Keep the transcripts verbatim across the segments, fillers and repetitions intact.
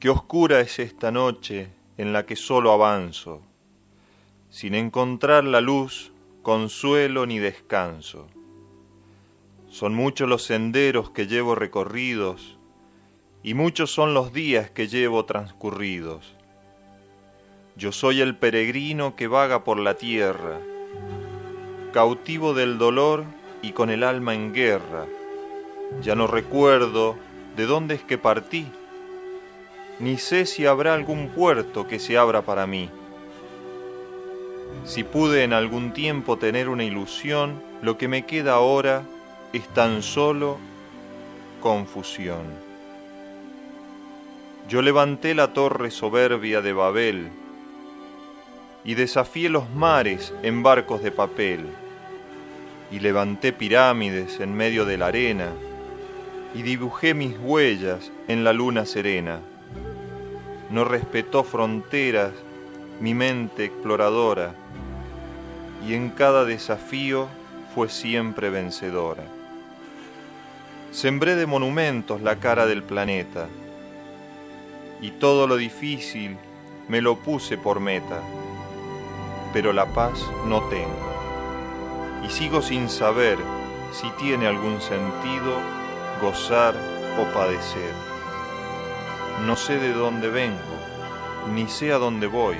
Qué oscura es esta noche en la que solo avanzo, sin encontrar la luz, consuelo ni descanso. Son muchos los senderos que llevo recorridos, y muchos son los días que llevo transcurridos. Yo soy el peregrino que vaga por la tierra, cautivo del dolor y con el alma en guerra. Ya no recuerdo de dónde es que partí, ni sé si habrá algún puerto que se abra para mí. Si pude en algún tiempo tener una ilusión, lo que me queda ahora es tan solo confusión. Yo levanté la torre soberbia de Babel y desafié los mares en barcos de papel, y levanté pirámides en medio de la arena y dibujé mis huellas en la luna serena. No respetó fronteras mi mente exploradora, y en cada desafío fue siempre vencedora. Sembré de monumentos la cara del planeta, y todo lo difícil me lo puse por meta, pero la paz no tengo, y sigo sin saber si tiene algún sentido gozar o padecer. No sé de dónde vengo, ni sé a dónde voy.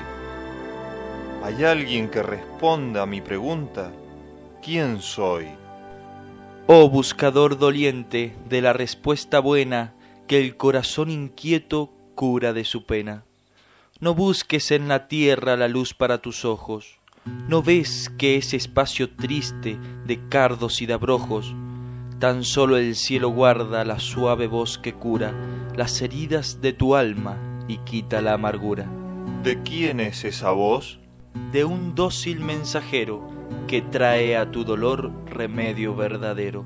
¿Hay alguien que responda a mi pregunta? ¿Quién soy? Oh buscador doliente de la respuesta buena, que el corazón inquieto cura de su pena. No busques en la tierra la luz para tus ojos. ¿No ves que ese espacio triste de cardos y de abrojos, tan solo el cielo guarda la suave voz que cura las heridas de tu alma y quita la amargura? ¿De quién es esa voz? De un dócil mensajero que trae a tu dolor remedio verdadero.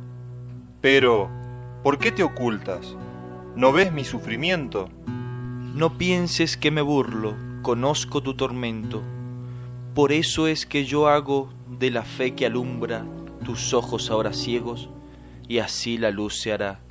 Pero, ¿por qué te ocultas? ¿No ves mi sufrimiento? No pienses que me burlo, conozco tu tormento. Por eso es que yo hago de la fe que alumbra tus ojos ahora ciegos, y así la luz se hará.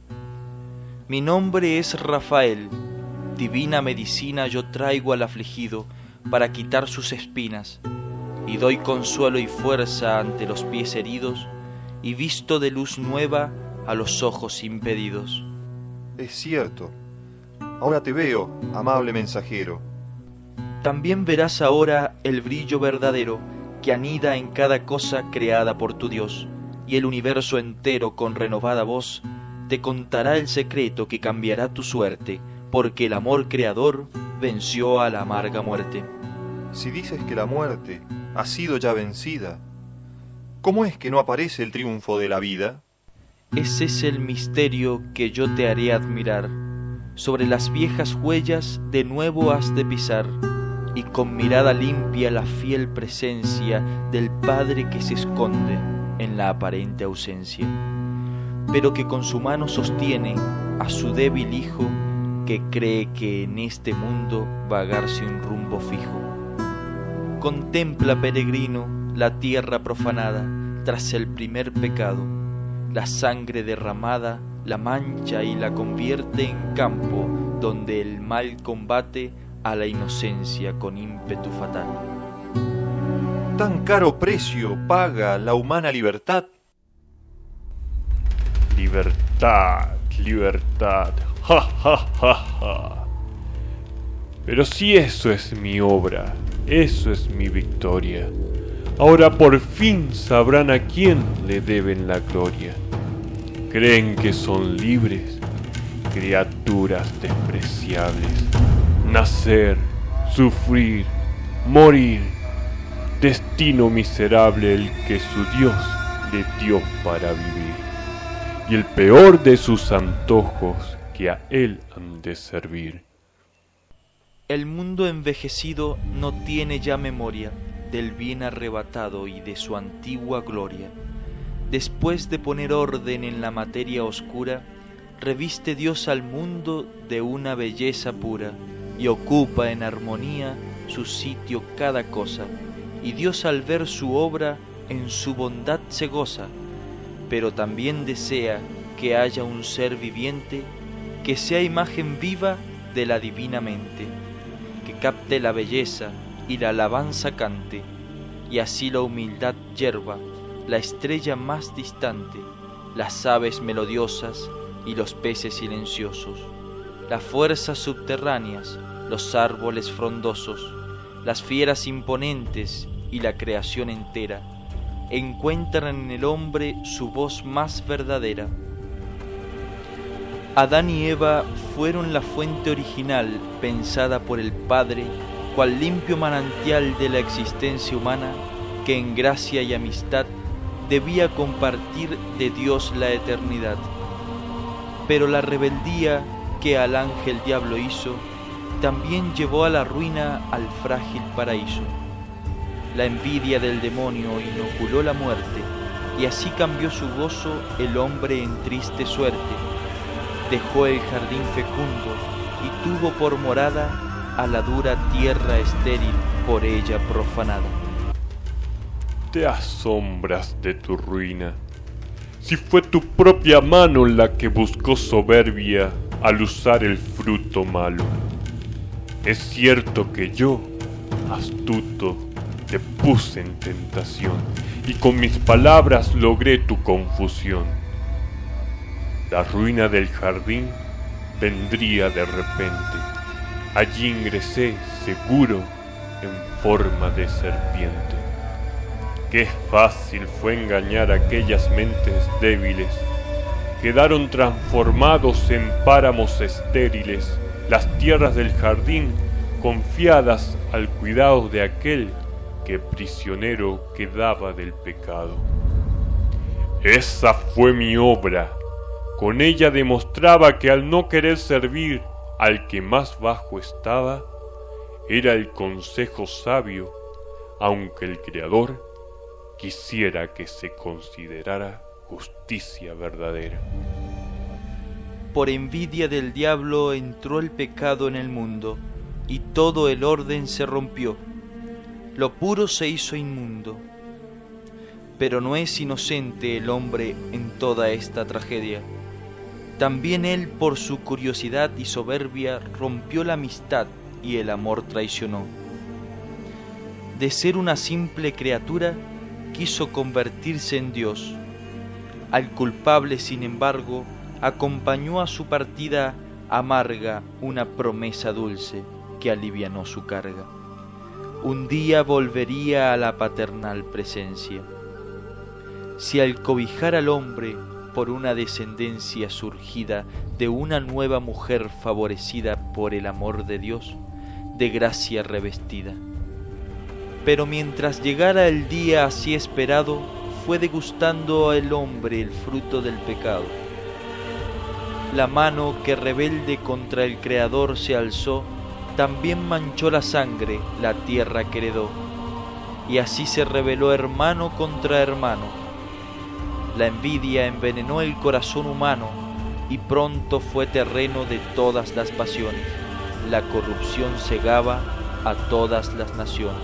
Mi nombre es Rafael, divina medicina yo traigo al afligido para quitar sus espinas, y doy consuelo y fuerza ante los pies heridos, y visto de luz nueva a los ojos impedidos. Es cierto, ahora te veo, amable mensajero. También verás ahora el brillo verdadero que anida en cada cosa creada por tu Dios, y el universo entero con renovada voz te contará el secreto que cambiará tu suerte, porque el amor creador venció a la amarga muerte. Si dices que la muerte ha sido ya vencida, ¿cómo es que no aparece el triunfo de la vida? Ese es el misterio que yo te haré admirar. Sobre las viejas huellas de nuevo has de pisar, y con mirada limpia la fiel presencia del Padre que se esconde en la aparente ausencia, pero que con su mano sostiene a su débil hijo, que cree que en este mundo vagar sin rumbo fijo. Contempla, peregrino, la tierra profanada tras el primer pecado. La sangre derramada la mancha y la convierte en campo donde el mal combate a la inocencia con ímpetu fatal. ¿Tan caro precio paga la humana libertad? Libertad, libertad, ja, ja, ja, ja. Pero si eso es mi obra, eso es mi victoria, ahora por fin sabrán a quién le deben la gloria. Creen que son libres, criaturas despreciables. Nacer, sufrir, morir, destino miserable el que su Dios le dio para vivir, y el peor de sus antojos que a él han de servir. El mundo envejecido no tiene ya memoria del bien arrebatado y de su antigua gloria. Después de poner orden en la materia oscura, reviste Dios al mundo de una belleza pura, y ocupa en armonía su sitio cada cosa, y Dios al ver su obra en su bondad se goza, pero también desea que haya un ser viviente que sea imagen viva de la divina mente, que capte la belleza y la alabanza cante, y así la humildad yerba, la estrella más distante, las aves melodiosas y los peces silenciosos, las fuerzas subterráneas, los árboles frondosos, las fieras imponentes y la creación entera, encuentran en el hombre su voz más verdadera. Adán y Eva fueron la fuente original pensada por el Padre, cual limpio manantial de la existencia humana, que en gracia y amistad debía compartir de Dios la eternidad. Pero la rebeldía que al ángel diablo hizo, también llevó a la ruina al frágil paraíso. La envidia del demonio inoculó la muerte, y así cambió su gozo el hombre en triste suerte. Dejó el jardín fecundo y tuvo por morada a la dura tierra estéril por ella profanada. Te asombras de tu ruina, si fue tu propia mano la que buscó soberbia al usar el fruto malo. Es cierto que yo, astuto, te puse en tentación y con mis palabras logré tu confusión. La ruina del jardín vendría de repente. Allí ingresé seguro en forma de serpiente. Qué fácil fue engañar a aquellas mentes débiles. Quedaron transformados en páramos estériles las tierras del jardín, confiadas al cuidado de aquel que prisionero quedaba del pecado. Esa fue mi obra. Con ella demostraba que al no querer servir al que más bajo estaba, era el consejo sabio, aunque el Creador quisiera que se considerara justicia verdadera. Por envidia del diablo entró el pecado en el mundo, y todo el orden se rompió. Lo puro se hizo inmundo. Pero no es inocente el hombre en toda esta tragedia. También él, por su curiosidad y soberbia, rompió la amistad y el amor traicionó. De ser una simple criatura, quiso convertirse en Dios. Al culpable, sin embargo, acompañó a su partida amarga una promesa dulce que alivianó su carga. Un día volvería a la paternal presencia. Si al cobijar al hombre por una descendencia surgida de una nueva mujer favorecida por el amor de Dios, de gracia revestida. Pero mientras llegara el día así esperado, fue degustando el hombre el fruto del pecado. La mano que rebelde contra el Creador se alzó, también manchó la sangre la tierra que heredó, y así se rebeló hermano contra hermano. La envidia envenenó el corazón humano, y pronto fue terreno de todas las pasiones. La corrupción cegaba a todas las naciones.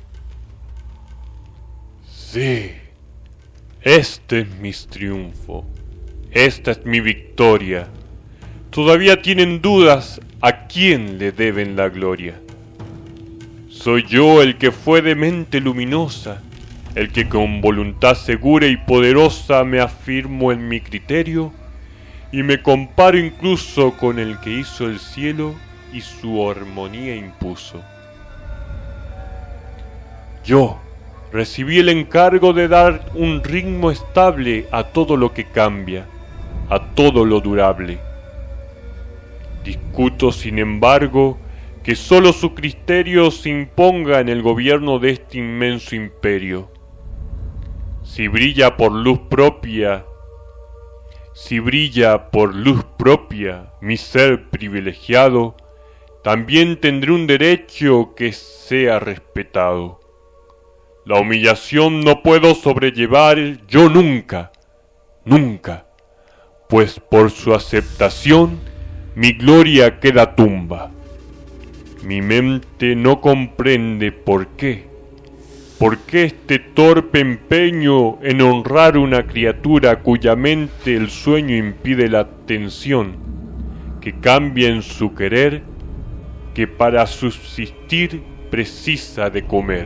Sí, este es mi triunfo, esta es mi victoria. Todavía tienen dudas a quién le deben la gloria. Soy yo el que fue de mente luminosa, el que con voluntad segura y poderosa me afirmo en mi criterio y me comparo incluso con el que hizo el cielo y su armonía impuso. Yo recibí el encargo de dar un ritmo estable a todo lo que cambia, a todo lo durable. Discuto, sin embargo, que sólo su criterio se imponga en el gobierno de este inmenso imperio. Si brilla por luz propia, si brilla por luz propia mi ser privilegiado, también tendré un derecho que sea respetado. La humillación no puedo sobrellevar yo nunca, nunca, pues por su aceptación mi gloria queda tumba. Mi mente no comprende por qué. ¿Por qué este torpe empeño en honrar una criatura cuya mente el sueño impide la atención, que cambia en su querer que para subsistir precisa de comer.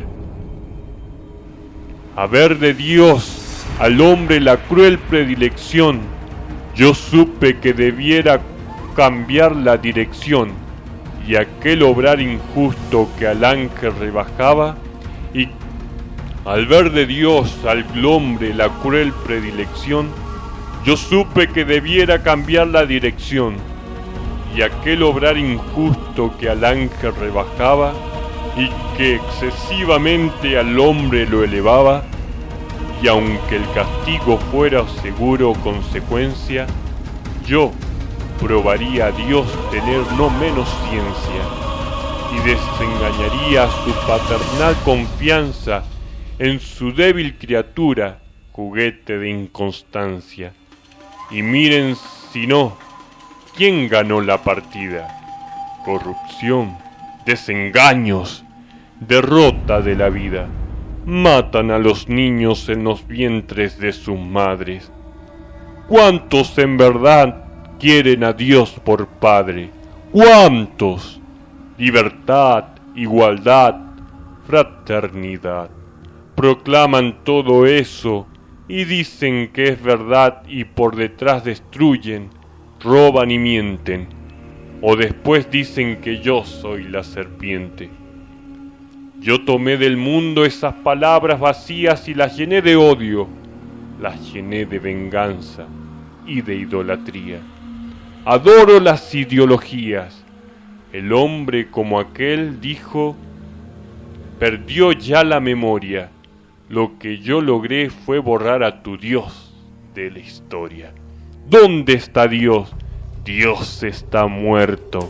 Haber de Dios al hombre la cruel predilección, yo supe que debiera cambiar la dirección, y aquel obrar injusto que al ángel rebajaba, y al ver de Dios al hombre la cruel predilección, yo supe que debiera cambiar la dirección, y aquel obrar injusto que al ángel rebajaba, y que excesivamente al hombre lo elevaba, y aunque el castigo fuera seguro consecuencia, yo probaría a Dios tener no menos ciencia, y desengañaría su paternal confianza en su débil criatura, juguete de inconstancia. Y miren si no, ¿quién ganó la partida? Corrupción, desengaños, derrota de la vida. Matan a los niños en los vientres de sus madres. ¿Cuántos en verdad quieren a Dios por Padre? ¿Cuántos? Libertad, igualdad, fraternidad. Proclaman todo eso y dicen que es verdad, y por detrás destruyen, roban y mienten. O después dicen que yo soy la serpiente. Yo tomé del mundo esas palabras vacías y las llené de odio, las llené de venganza y de idolatría. Adoro las ideologías. El hombre como aquel dijo, perdió ya la memoria. Lo que yo logré fue borrar a tu Dios de la historia. ¿Dónde está Dios? Dios está muerto.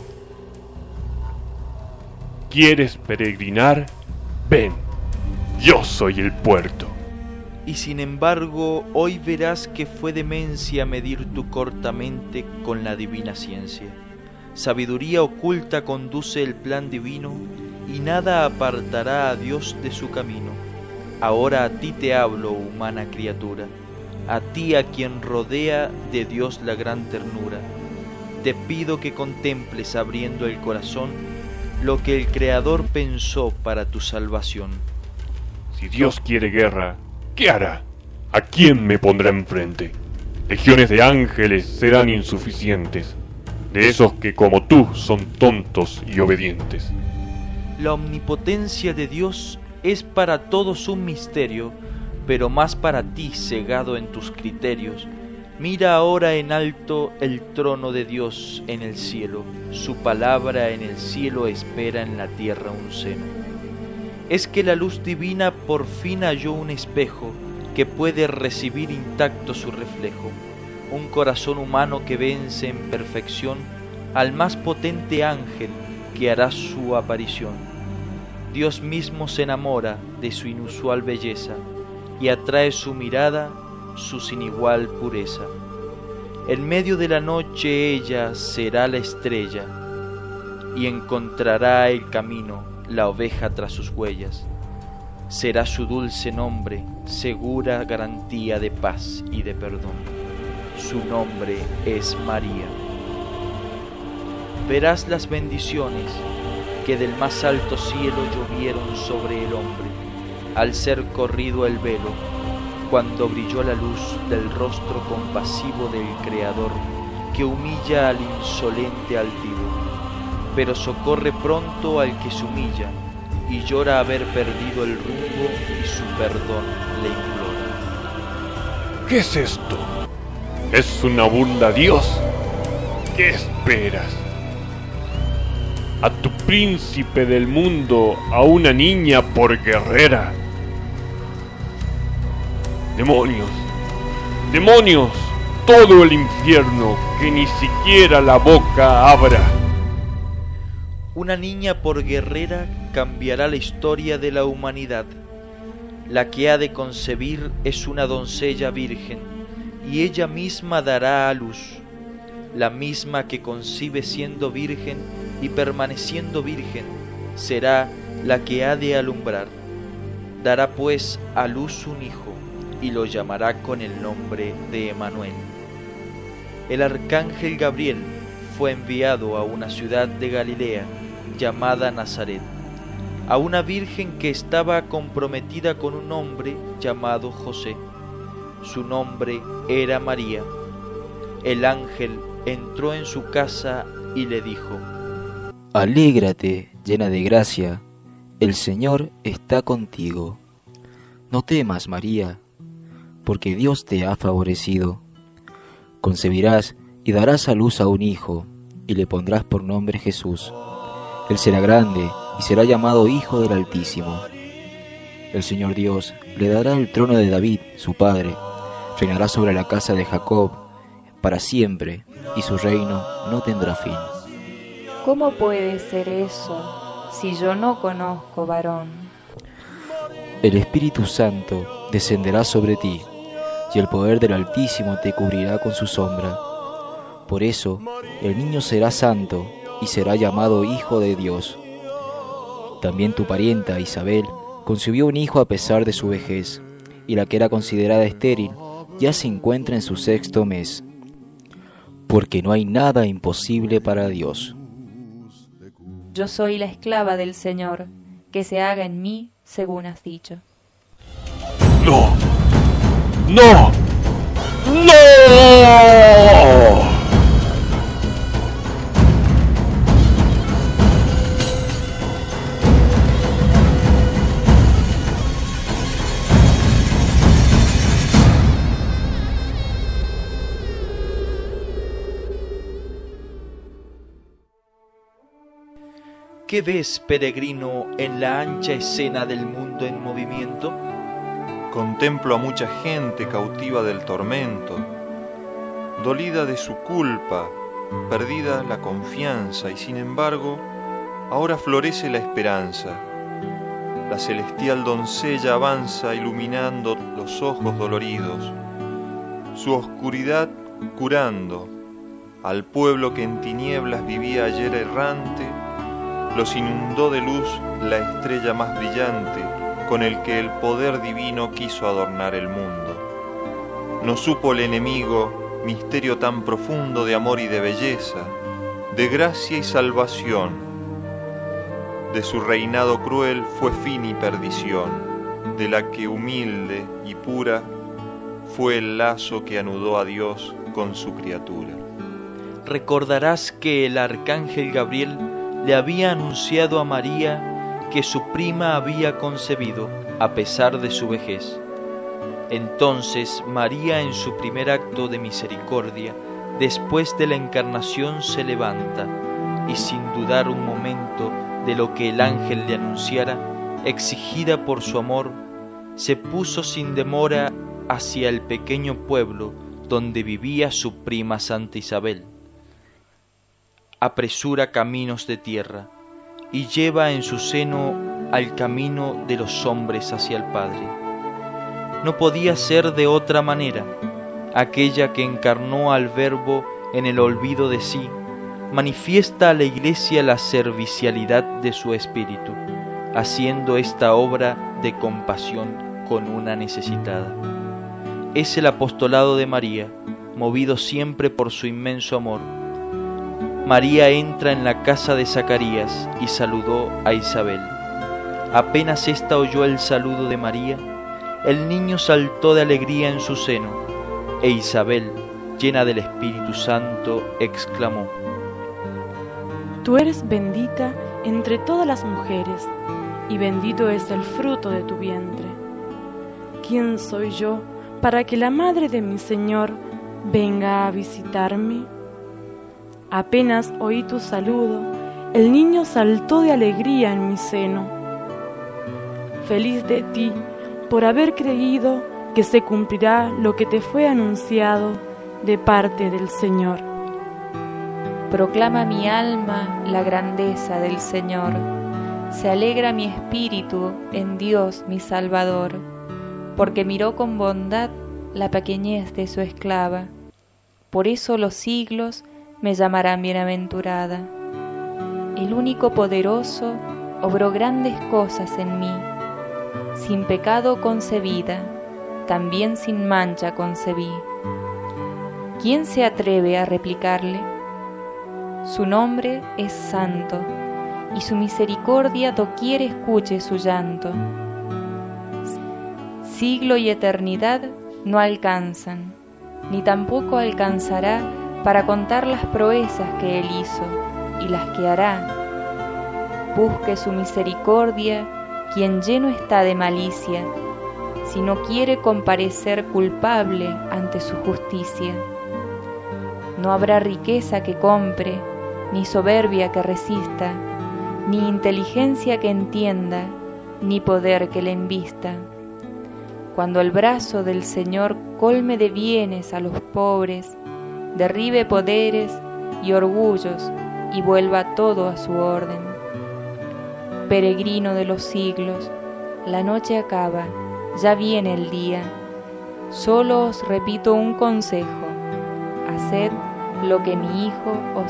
¿Quieres peregrinar? Ven, yo soy el puerto. Y sin embargo, hoy verás que fue demencia medir tu corta mente con la divina ciencia. Sabiduría oculta conduce el plan divino, y nada apartará a Dios de su camino. Ahora a ti te hablo, humana criatura, a ti a quien rodea de Dios la gran ternura. Te pido que contemples abriendo el corazón lo que el Creador pensó para tu salvación. Si Dios quiere guerra, ¿qué hará? ¿A quién me pondrá enfrente? Legiones de ángeles serán insuficientes, de esos que como tú son tontos y obedientes. La omnipotencia de Dios es para todos un misterio, pero más para ti cegado en tus criterios. Mira ahora en alto el trono de Dios en el cielo, su palabra en el cielo espera en la tierra un seno. Es que la luz divina por fin halló un espejo que puede recibir intacto su reflejo, un corazón humano que vence en perfección al más potente ángel que hará su aparición. Dios mismo se enamora de su inusual belleza y atrae su mirada su sin igual pureza. En medio de la noche ella será la estrella y encontrará el camino, la oveja tras sus huellas. Será su dulce nombre, segura garantía de paz y de perdón. Su nombre es María. Verás las bendiciones que del más alto cielo llovieron sobre el hombre, al ser corrido el velo, cuando brilló la luz del rostro compasivo del Creador, que humilla al insolente altivo, pero socorre pronto al que se humilla, y llora haber perdido el rumbo y su perdón le implora. ¿Qué es esto? ¿Es una burla a Dios? ¿Qué esperas? ¿A tu príncipe del mundo, a una niña por guerrera? ¡Demonios! ¡Demonios! Todo el infierno, que ni siquiera la boca abra. Una niña por guerrera cambiará la historia de la humanidad. La que ha de concebir es una doncella virgen, y ella misma dará a luz, la misma que concibe siendo virgen y permaneciendo virgen, será la que ha de alumbrar. Dará pues a luz un hijo, y lo llamará con el nombre de Emmanuel. El arcángel Gabriel fue enviado a una ciudad de Galilea, llamada Nazaret, a una virgen que estaba comprometida con un hombre llamado José. Su nombre era María. El ángel entró en su casa y le dijo: Alégrate, llena de gracia, el Señor está contigo. No temas, María, porque Dios te ha favorecido. Concebirás y darás a luz a un hijo, y le pondrás por nombre Jesús. Él será grande y será llamado Hijo del Altísimo. El Señor Dios le dará el trono de David, su padre. Reinará sobre la casa de Jacob para siempre, y su reino no tendrá fin. ¿Cómo puede ser eso si yo no conozco varón? El Espíritu Santo descenderá sobre ti, y el poder del Altísimo te cubrirá con su sombra. Por eso, el niño será santo y será llamado Hijo de Dios. También tu parienta Isabel concibió un hijo a pesar de su vejez, y la que era considerada estéril ya se encuentra en su sexto mes, porque no hay nada imposible para Dios. Yo soy la esclava del Señor, que se haga en mí según has dicho. ¡No! ¡No! ¡No! ¿Qué ves, peregrino, en la ancha escena del mundo en movimiento? Contemplo a mucha gente cautiva del tormento, dolida de su culpa, perdida la confianza, y sin embargo, ahora florece la esperanza. La celestial doncella avanza iluminando los ojos doloridos, su oscuridad curando. Al pueblo que en tinieblas vivía ayer errante, los inundó de luz la estrella más brillante, con el que el poder divino quiso adornar el mundo. No supo el enemigo misterio tan profundo de amor y de belleza, de gracia y salvación. De su reinado cruel fue fin y perdición, de la que humilde y pura fue el lazo que anudó a Dios con su criatura. Recordarás que el arcángel Gabriel le había anunciado a María que su prima había concebido a pesar de su vejez. Entonces María, en su primer acto de misericordia, después de la encarnación, se levanta y, sin dudar un momento de lo que el ángel le anunciara, exigida por su amor, se puso sin demora hacia el pequeño pueblo donde vivía su prima Santa Isabel. Apresura caminos de tierra y lleva en su seno al camino de los hombres hacia el Padre. No podía ser de otra manera. Aquella que encarnó al Verbo en el olvido de sí, manifiesta a la Iglesia la servicialidad de su espíritu, haciendo esta obra de compasión con una necesitada. Es el apostolado de María, movido siempre por su inmenso amor. María entra en la casa de Zacarías y saludó a Isabel. Apenas ésta oyó el saludo de María, el niño saltó de alegría en su seno, e Isabel, llena del Espíritu Santo, exclamó: Tú eres bendita entre todas las mujeres, y bendito es el fruto de tu vientre. ¿Quién soy yo para que la madre de mi Señor venga a visitarme? Apenas oí tu saludo, el niño saltó de alegría en mi seno. Feliz de ti por haber creído que se cumplirá lo que te fue anunciado de parte del Señor. Proclama mi alma la grandeza del Señor. Se alegra mi espíritu en Dios mi Salvador, porque miró con bondad la pequeñez de su esclava. Por eso los siglos me llamarán bienaventurada. El único poderoso obró grandes cosas en mí. Sin pecado concebida, también sin mancha concebí. ¿Quién se atreve a replicarle? Su nombre es santo, y su misericordia doquier escuche su llanto. Siglo y eternidad no alcanzan, ni tampoco alcanzará para contar las proezas que él hizo y las que hará. Busque su misericordia quien lleno está de malicia, si no quiere comparecer culpable ante su justicia. No habrá riqueza que compre, ni soberbia que resista, ni inteligencia que entienda, ni poder que le embista. Cuando el brazo del Señor colme de bienes a los pobres, derribe poderes y orgullos y vuelva todo a su orden. Peregrino de los siglos, la noche acaba, ya viene el día. Solo os repito un consejo: haced lo que mi Hijo os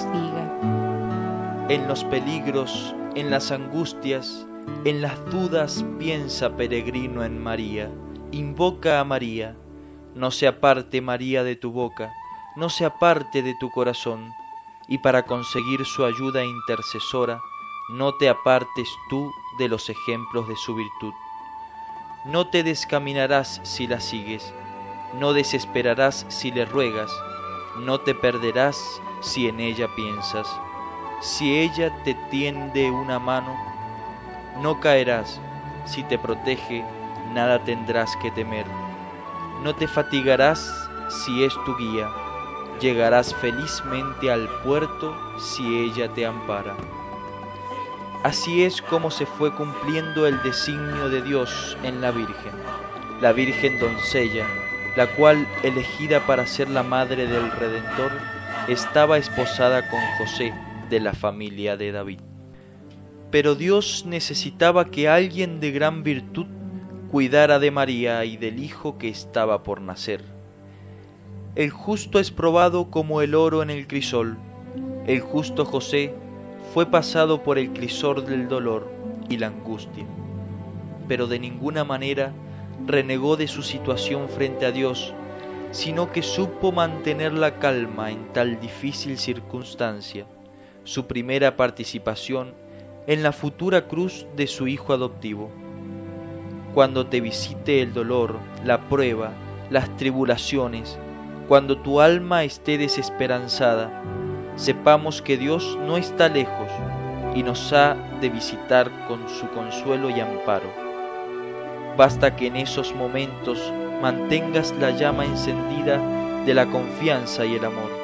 diga. En los peligros, en las angustias, en las dudas, piensa, peregrino, en María. Invoca a María. No se aparte María de tu boca, no se aparte de tu corazón, y para conseguir su ayuda intercesora, no te apartes tú de los ejemplos de su virtud. No te descaminarás si la sigues, no desesperarás si le ruegas, no te perderás si en ella piensas. Si ella te tiende una mano, no caerás. Si te protege, nada tendrás que temer. No te fatigarás si es tu guía, llegarás felizmente al puerto si ella te ampara. Así es como se fue cumpliendo el designio de Dios en la Virgen, la Virgen doncella, la cual, elegida para ser la madre del Redentor, estaba esposada con José, de la familia de David. Pero Dios necesitaba que alguien de gran virtud cuidara de María y del hijo que estaba por nacer. El justo es probado como el oro en el crisol. El justo José fue pasado por el crisol del dolor y la angustia, pero de ninguna manera renegó de su situación frente a Dios, sino que supo mantener la calma en tal difícil circunstancia, su primera participación en la futura cruz de su hijo adoptivo. Cuando te visite el dolor, la prueba, las tribulaciones, cuando tu alma esté desesperanzada, sepamos que Dios no está lejos y nos ha de visitar con su consuelo y amparo. Basta que en esos momentos mantengas la llama encendida de la confianza y el amor.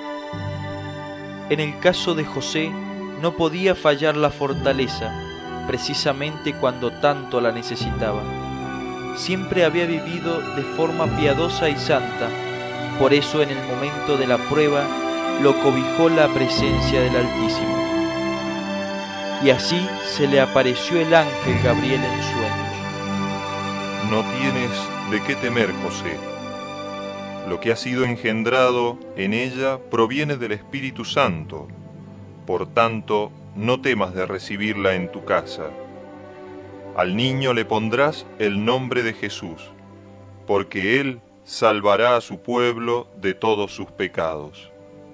En el caso de José, no podía fallar la fortaleza, precisamente cuando tanto la necesitaba. Siempre había vivido de forma piadosa y santa, por eso en el momento de la prueba lo cobijó la presencia del Altísimo. Y así se le apareció el ángel Gabriel en sueños. No tienes de qué temer, José. Lo que ha sido engendrado en ella proviene del Espíritu Santo. Por tanto, no temas de recibirla en tu casa. Al niño le pondrás el nombre de Jesús, porque él salvará a su pueblo de todos sus pecados.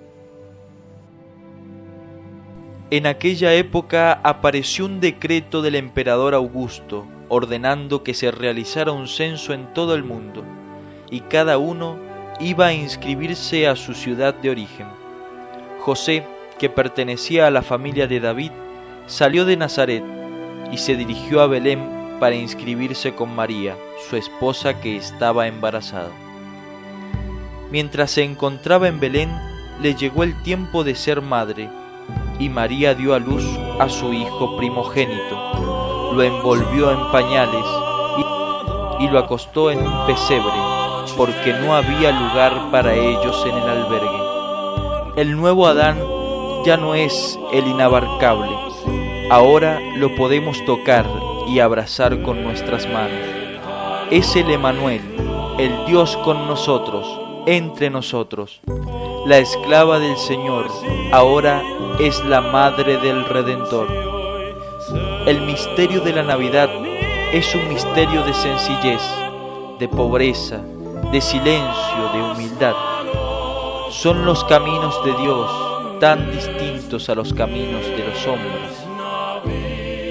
En aquella época apareció un decreto del emperador Augusto, ordenando que se realizara un censo en todo el mundo, y cada uno iba a inscribirse a su ciudad de origen. José, que pertenecía a la familia de David, salió de Nazaret y se dirigió a Belén para inscribirse con María, su esposa que estaba embarazada. Mientras se encontraba en Belén, le llegó el tiempo de ser madre, y María dio a luz a su hijo primogénito, lo envolvió en pañales y, y lo acostó en un pesebre, porque no había lugar para ellos en el albergue. El nuevo Adán ya no es el inabarcable, ahora lo podemos tocar y abrazar con nuestras manos. Es el Emanuel, el Dios con nosotros, entre nosotros. La esclava del Señor ahora es la madre del Redentor. El misterio de la Navidad es un misterio de sencillez, de pobreza, de silencio, de humildad. Son los caminos de Dios tan distintos a los caminos de los hombres,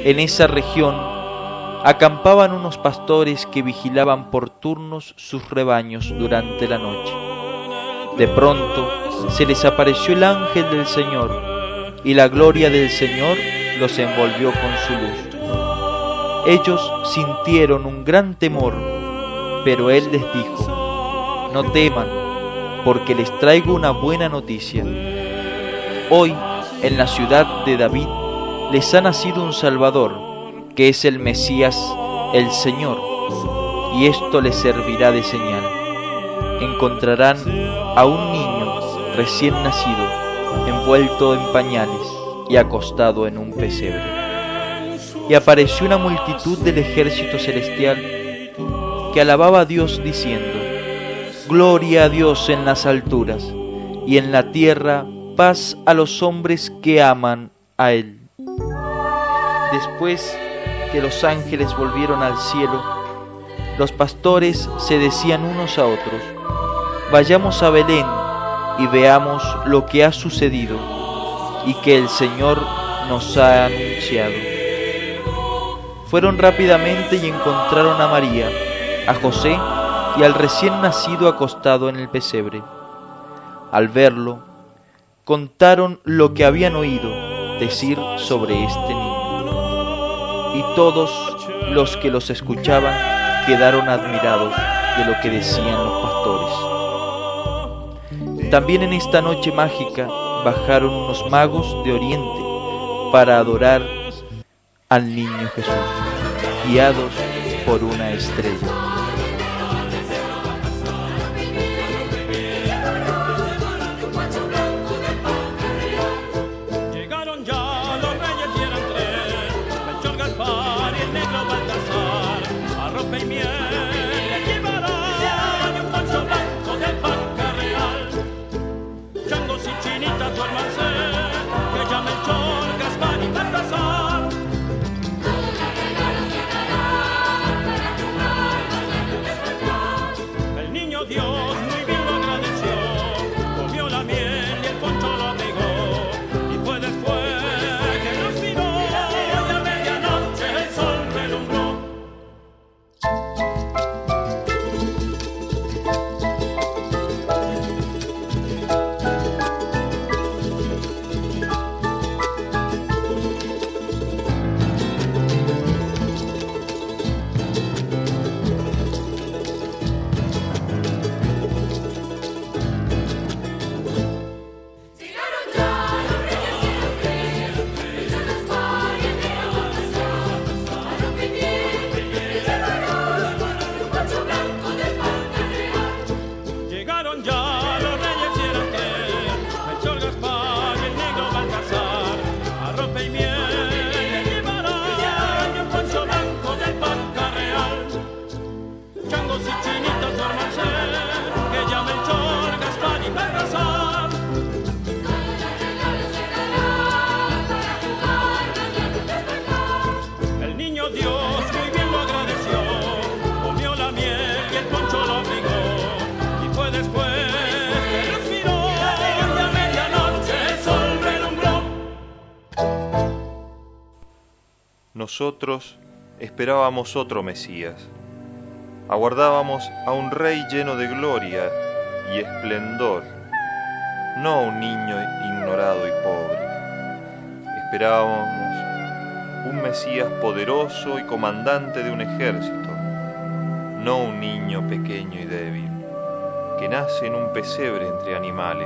En esa región acampaban unos pastores que vigilaban por turnos sus rebaños durante la noche. De pronto se les apareció el ángel del Señor, y la gloria del Señor los envolvió con su luz. Ellos sintieron un gran temor, pero Él les dijo: no teman, porque les traigo una buena noticia. Hoy, en la ciudad de David, les ha nacido un Salvador, que es el Mesías, el Señor, y esto les servirá de señal. Encontrarán a un niño recién nacido, envuelto en pañales y acostado en un pesebre. Y apareció una multitud del ejército celestial que alababa a Dios diciendo: Gloria a Dios en las alturas, y en la tierra paz a los hombres que aman a Él. Después que los ángeles volvieron al cielo, los pastores se decían unos a otros: vayamos a Belén y veamos lo que ha sucedido y que el Señor nos ha anunciado. Fueron rápidamente y encontraron a María, a José y al recién nacido acostado en el pesebre. Al verlo, contaron lo que habían oído decir sobre este niño. Y todos los que los escuchaban quedaron admirados de lo que decían los pastores. También en esta noche mágica bajaron unos magos de Oriente para adorar al niño Jesús, guiados por una estrella. Nosotros esperábamos otro Mesías. Aguardábamos a un rey lleno de gloria y esplendor, no a un niño ignorado y pobre. Esperábamos un Mesías poderoso y comandante de un ejército, no un niño pequeño y débil, que nace en un pesebre entre animales.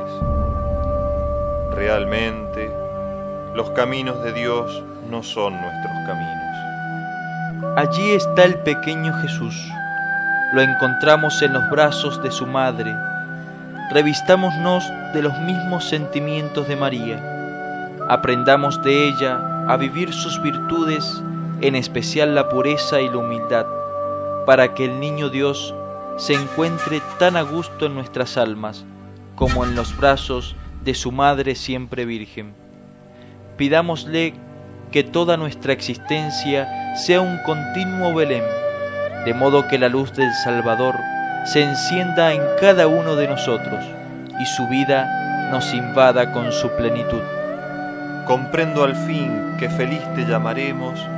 Realmente, los caminos de Dios no son nuestros caminos. Allí está el pequeño Jesús. Lo encontramos en los brazos de su madre. Revistámonos de los mismos sentimientos de María. Aprendamos de ella a vivir sus virtudes, en especial la pureza y la humildad, para que el niño Dios se encuentre tan a gusto en nuestras almas como en los brazos de su madre siempre virgen. Pidámosle que toda nuestra existencia sea un continuo Belén, de modo que la luz del Salvador se encienda en cada uno de nosotros y su vida nos invada con su plenitud. Comprendo al fin que feliz te llamaremos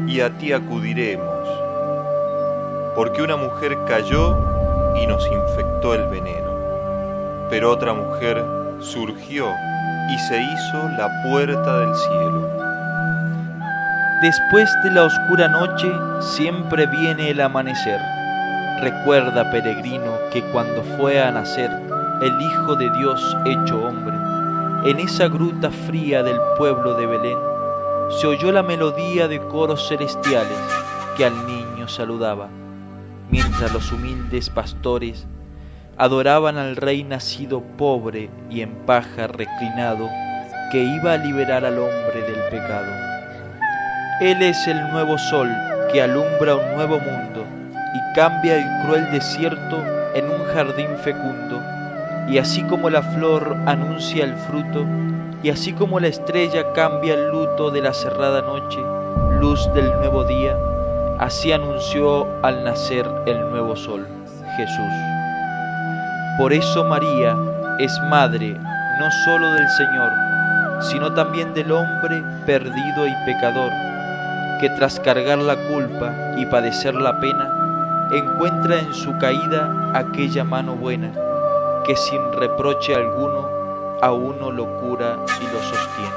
y a ti acudiremos, porque una mujer cayó y nos infectó el veneno, pero otra mujer surgió y se hizo la puerta del cielo. Después de la oscura noche siempre viene el amanecer. Recuerda, peregrino, que cuando fue a nacer el Hijo de Dios hecho hombre, en esa gruta fría del pueblo de Belén, se oyó la melodía de coros celestiales que al niño saludaba, mientras los humildes pastores adoraban al Rey nacido pobre y en paja reclinado, que iba a liberar al hombre del pecado. Él es el nuevo sol que alumbra un nuevo mundo y cambia el cruel desierto en un jardín fecundo, y así como la flor anuncia el fruto, y así como la estrella cambia el luto de la cerrada noche, luz del nuevo día, así anunció al nacer el nuevo sol, Jesús. Por eso María es madre no solo del Señor, sino también del hombre perdido y pecador, que tras cargar la culpa y padecer la pena, encuentra en su caída aquella mano buena, que sin reproche alguno a uno lo cura y lo sostiene.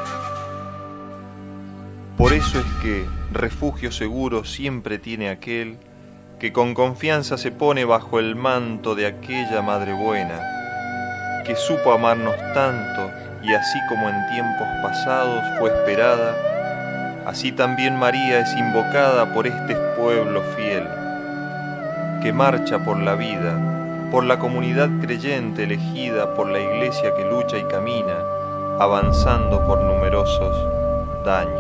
Por eso es que refugio seguro siempre tiene aquel que con confianza se pone bajo el manto de aquella madre buena, que supo amarnos tanto y así como en tiempos pasados fue esperada, así también María es invocada por este pueblo fiel, que marcha por la vida, por la comunidad creyente elegida por la iglesia que lucha y camina, avanzando por numerosos daños.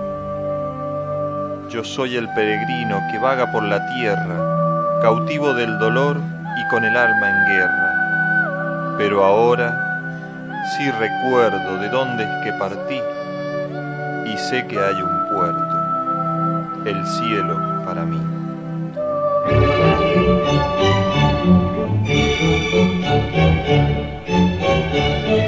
Yo soy el peregrino que vaga por la tierra, cautivo del dolor y con el alma en guerra. Pero ahora sí recuerdo de dónde es que partí y sé que hay un puerto, el cielo para mí. Thank you.